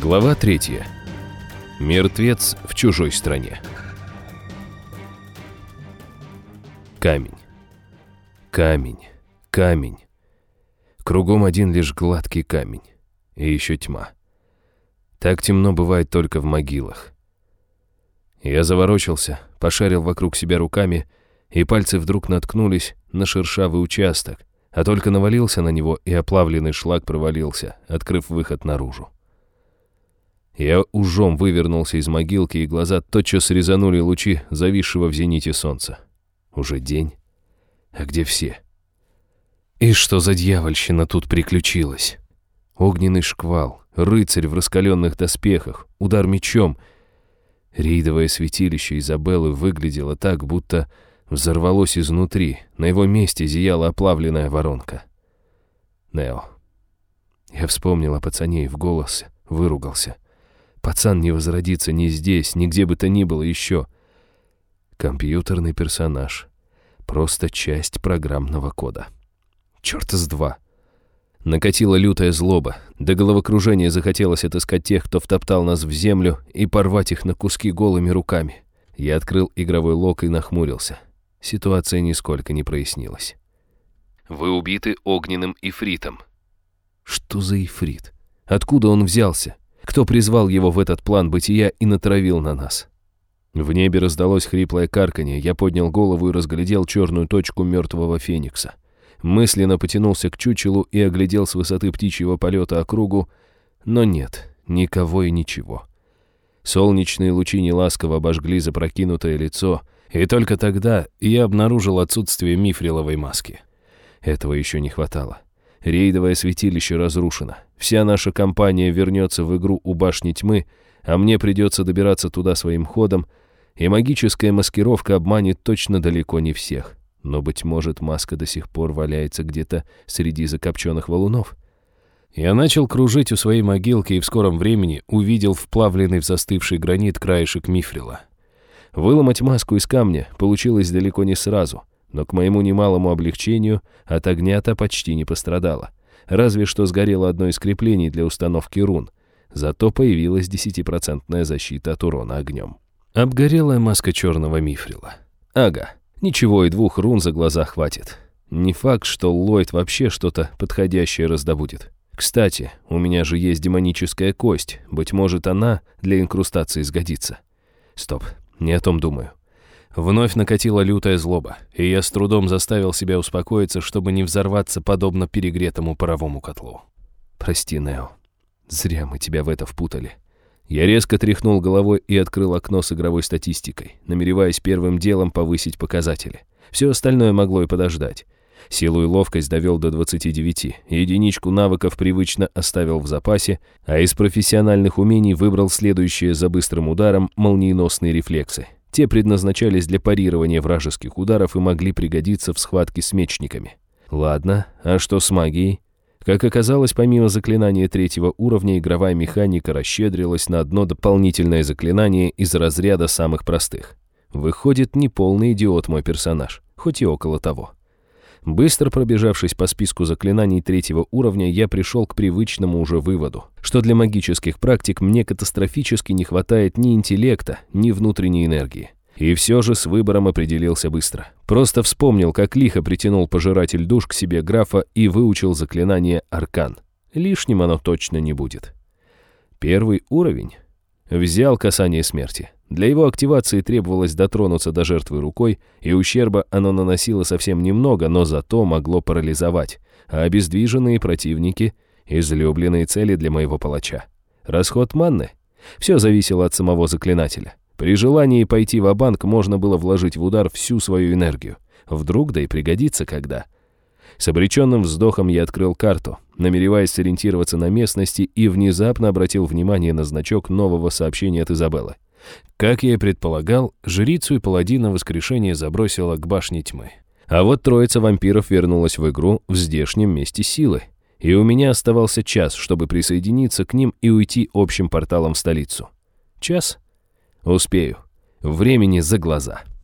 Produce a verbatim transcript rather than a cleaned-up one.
Глава третья. Мертвец в чужой стране. Камень. Камень. Камень. Кругом один лишь гладкий камень. И еще тьма. Так темно бывает только в могилах. Я заворочился, пошарил вокруг себя руками, и пальцы вдруг наткнулись на шершавый участок, а только навалился на него, и оплавленный шлак провалился, открыв выход наружу. Я ужом вывернулся из могилки, и глаза тотчас резанули лучи зависшего в зените солнца. Уже день? А где все? И что за дьявольщина тут приключилась? Огненный шквал, рыцарь в раскаленных доспехах, удар мечом. Рейдовое святилище Изабеллы выглядело так, будто взорвалось изнутри. На его месте зияла оплавленная воронка. Нео. Я вспомнил о пацане и в голос выругался. Пацан не возродится ни здесь, ни где бы то ни было еще. Компьютерный персонаж. Просто часть программного кода. Чёрта с два. Накатила лютая злоба. До головокружения захотелось отыскать тех, кто втоптал нас в землю, и порвать их на куски голыми руками. Я открыл игровой лог и нахмурился. Ситуация нисколько не прояснилась. Вы убиты огненным ифритом. Что за ифрит? Откуда он взялся? Кто призвал его в этот план бытия и натравил на нас? В небе раздалось хриплое карканье. Я поднял голову и разглядел черную точку мертвого феникса. Мысленно потянулся к чучелу и оглядел с высоты птичьего полета округу, но нет, никого и ничего. Солнечные лучи неласково обожгли запрокинутое лицо, и только тогда я обнаружил отсутствие мифриловой маски. Этого еще не хватало. Рейдовое святилище разрушено. Вся наша компания вернется в игру у башни тьмы, а мне придется добираться туда своим ходом, и магическая маскировка обманет точно далеко не всех. Но, быть может, маска до сих пор валяется где-то среди закопченных валунов. Я начал кружить у своей могилки и в скором времени увидел вплавленный в застывший гранит краешек мифрила. Выломать маску из камня получилось далеко не сразу, но к моему немалому облегчению от огня-то почти не пострадало. Разве что сгорело одно из креплений для установки рун. Зато появилась десятипроцентная защита от урона огнем. Обгорелая маска черного мифрила. Ага, ничего, и двух рун за глаза хватит. Не факт, что Ллойд вообще что-то подходящее раздобудет. Кстати, у меня же есть демоническая кость. Быть может, она для инкрустации сгодится. Стоп, не о том думаю. Вновь накатила лютая злоба, и я с трудом заставил себя успокоиться, чтобы не взорваться подобно перегретому паровому котлу. Прости, Нео. Зря мы тебя в это впутали. Я резко тряхнул головой и открыл окно с игровой статистикой, намереваясь первым делом повысить показатели. Все остальное могло и подождать. Силу и ловкость довел до двадцати девяти, единичку навыков привычно оставил в запасе, а из профессиональных умений выбрал следующее за быстрым ударом молниеносные рефлексы. Те предназначались для парирования вражеских ударов и могли пригодиться в схватке с мечниками. Ладно, а что с магией? Как оказалось, помимо заклинания третьего уровня, игровая механика расщедрилась на одно дополнительное заклинание из разряда самых простых. Выходит, не полный идиот мой персонаж, хоть и около того. Быстро пробежавшись по списку заклинаний третьего уровня, я пришел к привычному уже выводу, что для магических практик мне катастрофически не хватает ни интеллекта, ни внутренней энергии. И все же с выбором определился быстро. Просто вспомнил, как лихо притянул пожиратель душ к себе графа и выучил заклинание «Аркан». Лишним оно точно не будет. Первый уровень. Взял касание смерти. Для его активации требовалось дотронуться до жертвы рукой, и ущерба оно наносило совсем немного, но зато могло парализовать, а обездвиженные противники — излюбленные цели для моего палача. Расход манны? Все зависело от самого заклинателя. При желании пойти ва-банк можно было вложить в удар всю свою энергию. Вдруг да и пригодится когда. С обреченным вздохом я открыл карту, намереваясь сориентироваться на местности, и внезапно обратил внимание на значок нового сообщения от Изабеллы. Как я и предполагал, жрицу и паладина воскрешение забросило к башне тьмы. А вот троица вампиров вернулась в игру в здешнем месте силы. И у меня оставался час, чтобы присоединиться к ним и уйти общим порталом в столицу. Час? Успею. Времени за глаза.